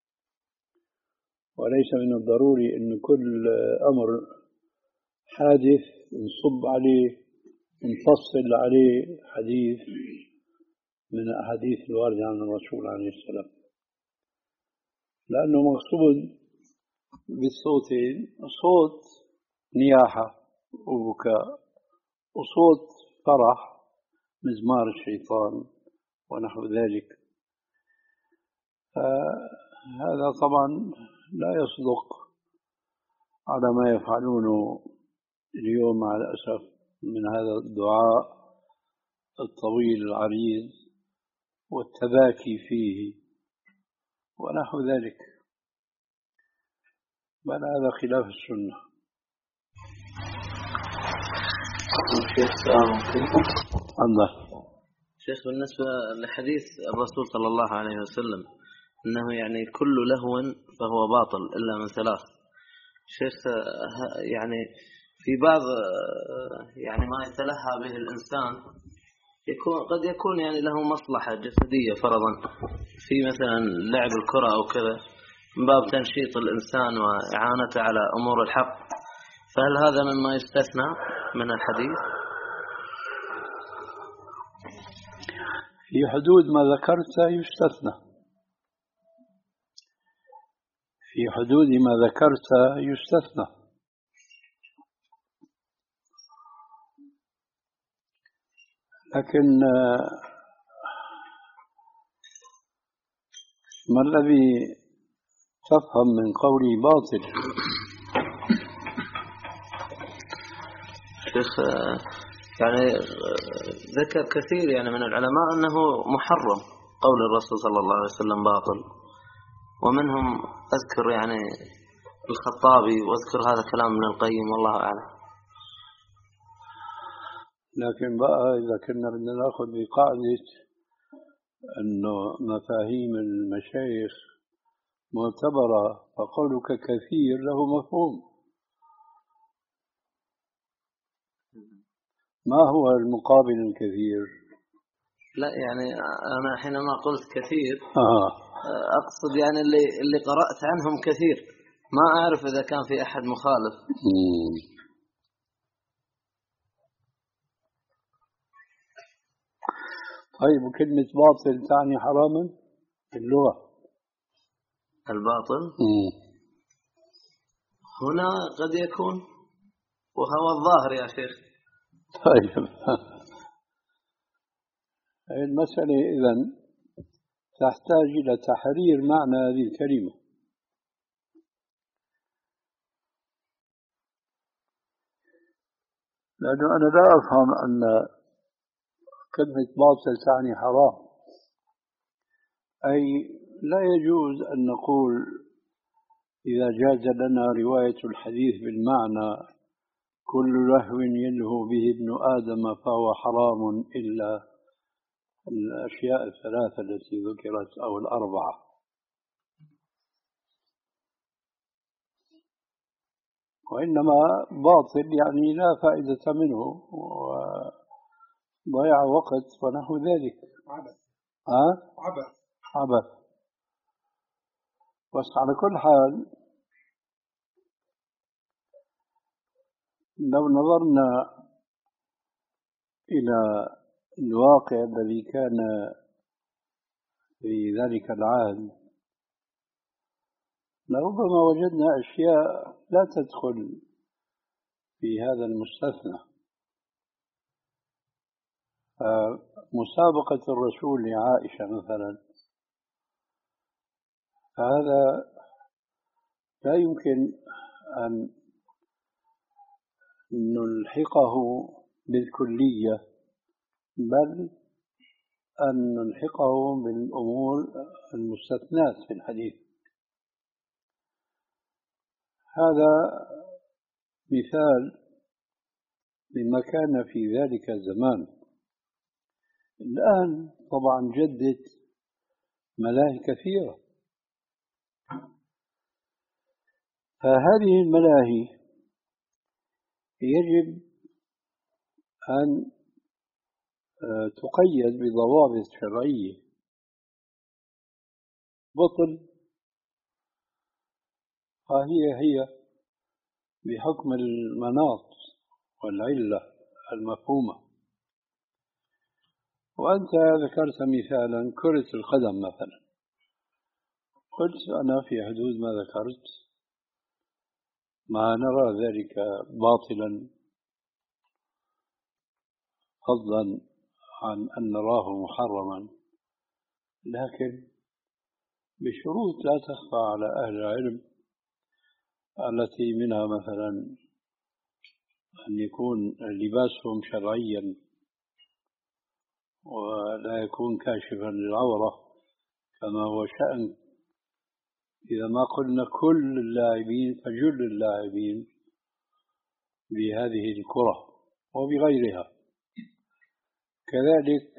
وليس من الضروري أن كل أمر حادث نصب عليه نفصل عليه حديث من الأحاديث الواردة عن الرسول عليه السلام، لأنه مقصود بالصوتين صوت نياحة وبكاء وصوت فرح مزمار الشيطان ونحو ذلك. هذا طبعا لا يصدق على ما يفعلونه اليوم مع الأسف من هذا الدعاء الطويل العريض والتباكي فيه ونحو ذلك، بل هذا خلاف السنة. الله شيخ، بالنسبة لحديث الرسول صلى الله عليه وسلم أنه يعني كل لهو فهو باطل إلا من ثلاث، شيخ يعني في بعض يعني ما يتلهى به الإنسان يكون قد يكون يعني له مصلحة جسدية فرضا في مثلا لعب الكرة أو كذا من باب تنشيط الإنسان وإعانته على أمور الحق، فهل هذا مما يستثنى من الحديث؟ في حدود ما ذكرت يستثنى، في حدود ما ذكرت يستثنى، لكن ما الذي تفهم من قولي باطل؟ شيخ يعني ذكر كثير يعني من العلماء أنه محرم قول الرسول صلى الله عليه وسلم باطل، ومنهم أذكر يعني الخطابي وأذكر هذا كلام ابن القيم والله أعلم. لكن بقى إذا كنا بدنا نأخذ بقاعدة أنه مفاهيم المشايخ معتبرة فقولك كثير له مفهوم، ما هو المقابل الكثير؟ لا يعني أنا حينما قلت كثير آه. أقصد يعني اللي اللي قرأت عنهم كثير، ما أعرف إذا كان في أحد مخالف. مم. طيب وكلمة باطل تعني حراما في اللغة؟ الباطل مم. هنا قد يكون وهو الظاهر يا شيخ. طيب المسألة إذن تحتاج إلى تحرير معنى هذه الكلمة. لأنه أنا لا أفهم أن كلمة باطل تعني حرام، أي لا يجوز أن نقول إذا جاز لنا رواية الحديث بالمعنى كل لهو يلهو به ابن آدم فهو حرام إلا الأشياء الثلاثة التي ذكرت أو الأربعة. وإنما باطل يعني لا فائدة منه وضيع وقت ونحو ذلك. عبث. أه؟ عبث. عبث. بس على كل حال لو نظرنا إلى الواقع الذي كان في ذلك العهد لربما وجدنا أشياء لا تدخل في هذا المستثنى. مسابقة الرسول لعائشة مثلا، هذا لا يمكن أن نلحقه بالكلية، بل أن نلحقه بالأمور المستثنات في الحديث. هذا مثال لما كان في ذلك الزمان. الآن طبعا جدت ملاهي كثيرة، فهذه الملاهي يجب أن تقيد بضوابط شرعية. بطل فهي هي بحكم المناط والعلة المفهومة. وأنت ذكرت مثالا كرة القدم مثلا، قلت أنا في حدود ما ذكرت ما نرى ذلك باطلا فضلا عن أن نراه محرما، لكن بشروط لا تخفى على أهل العلم، التي منها مثلا أن يكون لباسهم شرعيا ولا يكون كاشفا للعورة كما هو شأن. إذا ما قلنا كل اللاعبين فجل اللاعبين بهذه الكرة وبغيرها. كذلك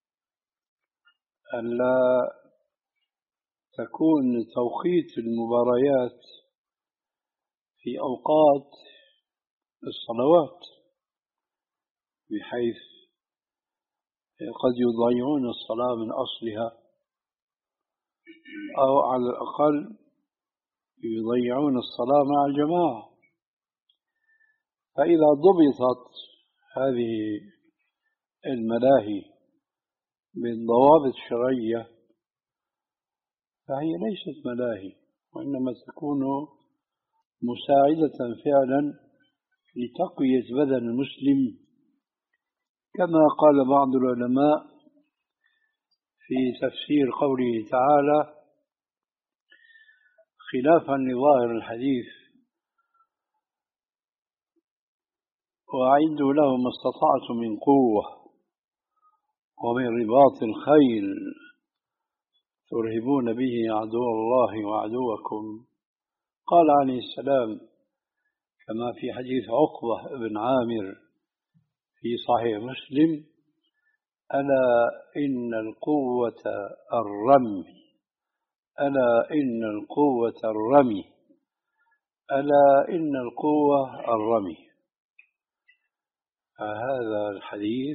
ألا تكون توقيت المباريات في أوقات الصلوات بحيث قد يضيعون الصلاة من أصلها، أو على الأقل يضيعون الصلاة مع الجماعة. فإذا ضبطت هذه الملاهي بالضوابط الشرعية فهي ليست ملاهي، وإنما تكون مساعدة فعلا لتقوية بدن المسلم، كما قال بعض العلماء في تفسير قوله تعالى خلافا لظاهر الحديث: وأعدوا لهم ما استطعتم من قوة ومن رباط الخيل ترهبون به عدو الله وعدوكم. قال عليه السلام كما في حديث عقبة بن عامر في صحيح مسلم: ألا إن القوة الرمي، ألا إن القوة الرمي، ألا إن القوة الرمي. فهذا الحديث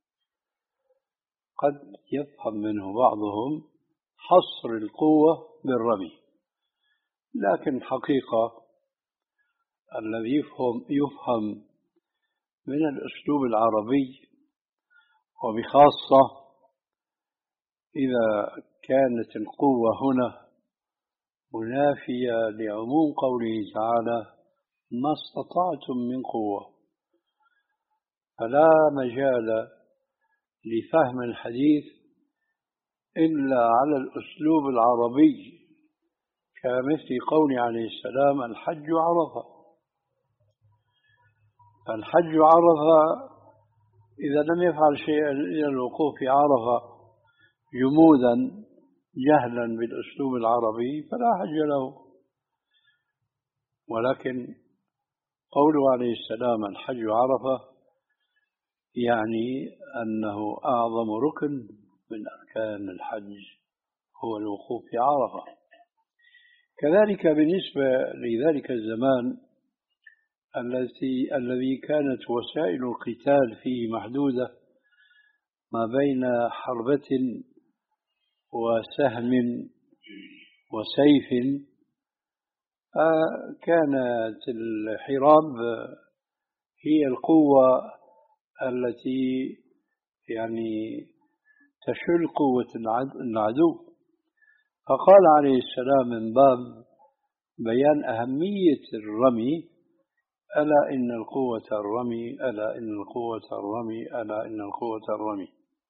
قد يفهم منه بعضهم حصر القوة بالرمي، لكن حقيقة الذي يفهم, يفهم من الأسلوب العربي، وبخاصة إذا كانت القوة هنا منافية لعموم قوله تعالى ما استطعتم من قوة، فلا مجال لفهم الحديث إلا على الأسلوب العربي، كمثل قول عليه السلام الحج عرفة. الحج عرفة إذا لم يفعل شيئا إلى الوقوف في عرفة جمودا جهلا بالأسلوب العربي فلا حج له، ولكن قوله عليه السلام الحج عرفة يعني أنه أعظم ركن من أركان الحج هو الوقوف في عرفة. كذلك بالنسبة لذلك الزمان التي الذي كانت وسائل القتال فيه محدودة ما بين حربة وسهم وسيف، كانت الحراب هي القوة التي يعني تشل قوة العدو. فقال عليه السلام من باب بيان أهمية الرمي ألا إن القوة الرمي ألا إن القوة الرمي ألا إن القوة الرمي.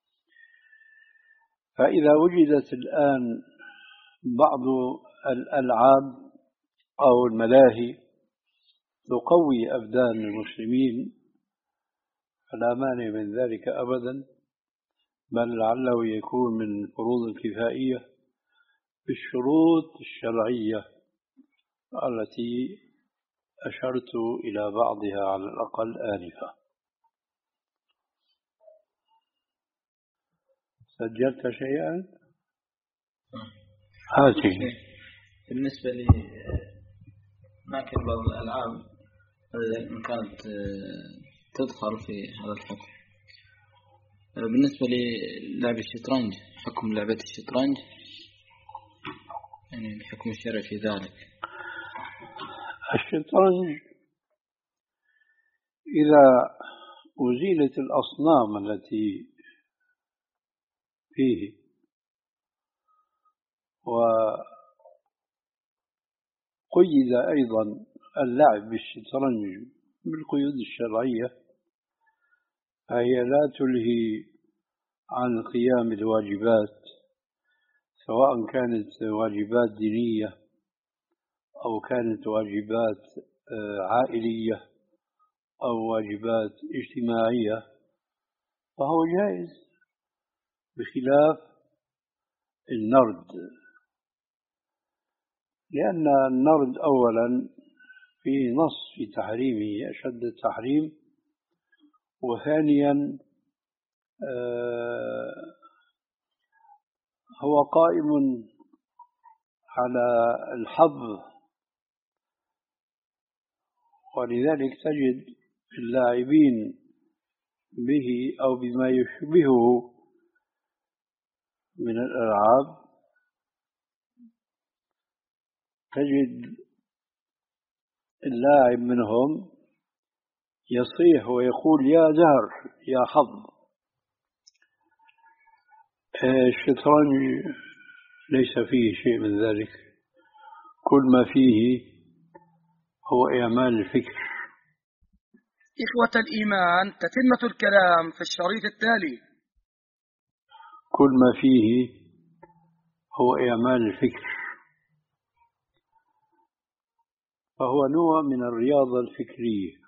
فإذا وجدت الآن بعض الألعاب أو الملاهي تقوي أبدان المسلمين فلا مانع من ذلك أبدا، بل لعله يكون من الفروض الكفائية بالشروط الشرعية التي أشرت إلى بعضها على الأقل آنفا. سجلت شيئا؟ هاتي. بالنسبة لي ما كان بعض الألعاب إن كانت تدخل في هذا الحكم. بالنسبة للعب الشطرنج، حكم لعبة الشطرنج يعني الحكم الشرعي في ذلك. الشطرنج إذا أزيلت الأصنام التي فيه وقيد أيضا اللعب بالشطرنج بالقيود الشرعية فهي لا تلهي عن القيام بالواجبات، سواء كانت واجبات دينية أو كانت واجبات عائلية أو واجبات اجتماعية، فهو جائز، بخلاف النرد، لأن النرد أولا فيه نص في تحريمه أشد التحريم، وثانيا هو قائم على الحظ، ولذلك تجد اللاعبين به أو بما يشبهه من الألعاب تجد اللاعب منهم يصيح ويقول يا دهر يا حظ. الشطرنج ليس فيه شيء من ذلك، كل ما فيه هو إعمال الفكر. إخوة الإيمان، تتمة الكلام في الشريط التالي. كل ما فيه هو إعمال الفكر، فهو نوع من الرياضة الفكرية.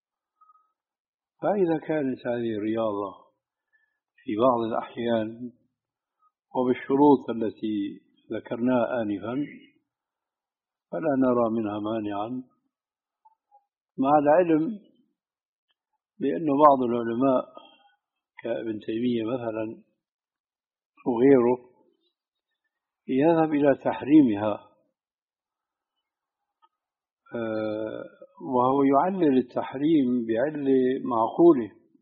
فإذا كانت هذه الرياضة في بعض الأحيان وبالشروط التي ذكرناها آنفا فلا نرى منها مانعا، مع العلم بأن بعض العلماء كابن تيمية مثلا وغيره يذهب إلى تحريمها، وهو يعلل التحريم بعلة معقولة،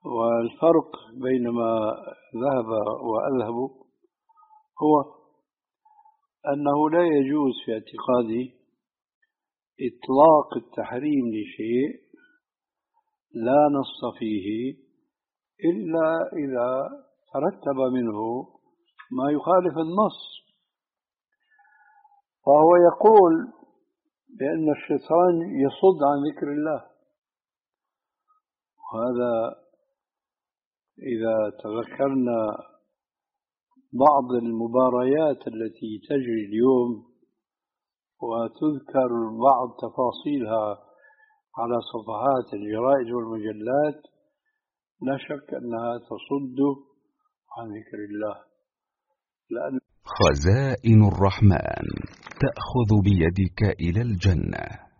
والفرق بين ما ذهب وأذهب هو أنه لا يجوز في اعتقادي إطلاق التحريم لشيء لا نص فيه إلا إذا ترتب منه ما يخالف النص. فهو يقول بأن الشيطان يصد عن ذكر الله، وهذا إذا تذكرنا بعض المباريات التي تجري اليوم وتذكر بعض تفاصيلها على صفحات الجرائد والمجلات لا شك أنها تصد عن ذكر الله. لأن خزائن الرحمن تأخذ بيدك إلى الجنة.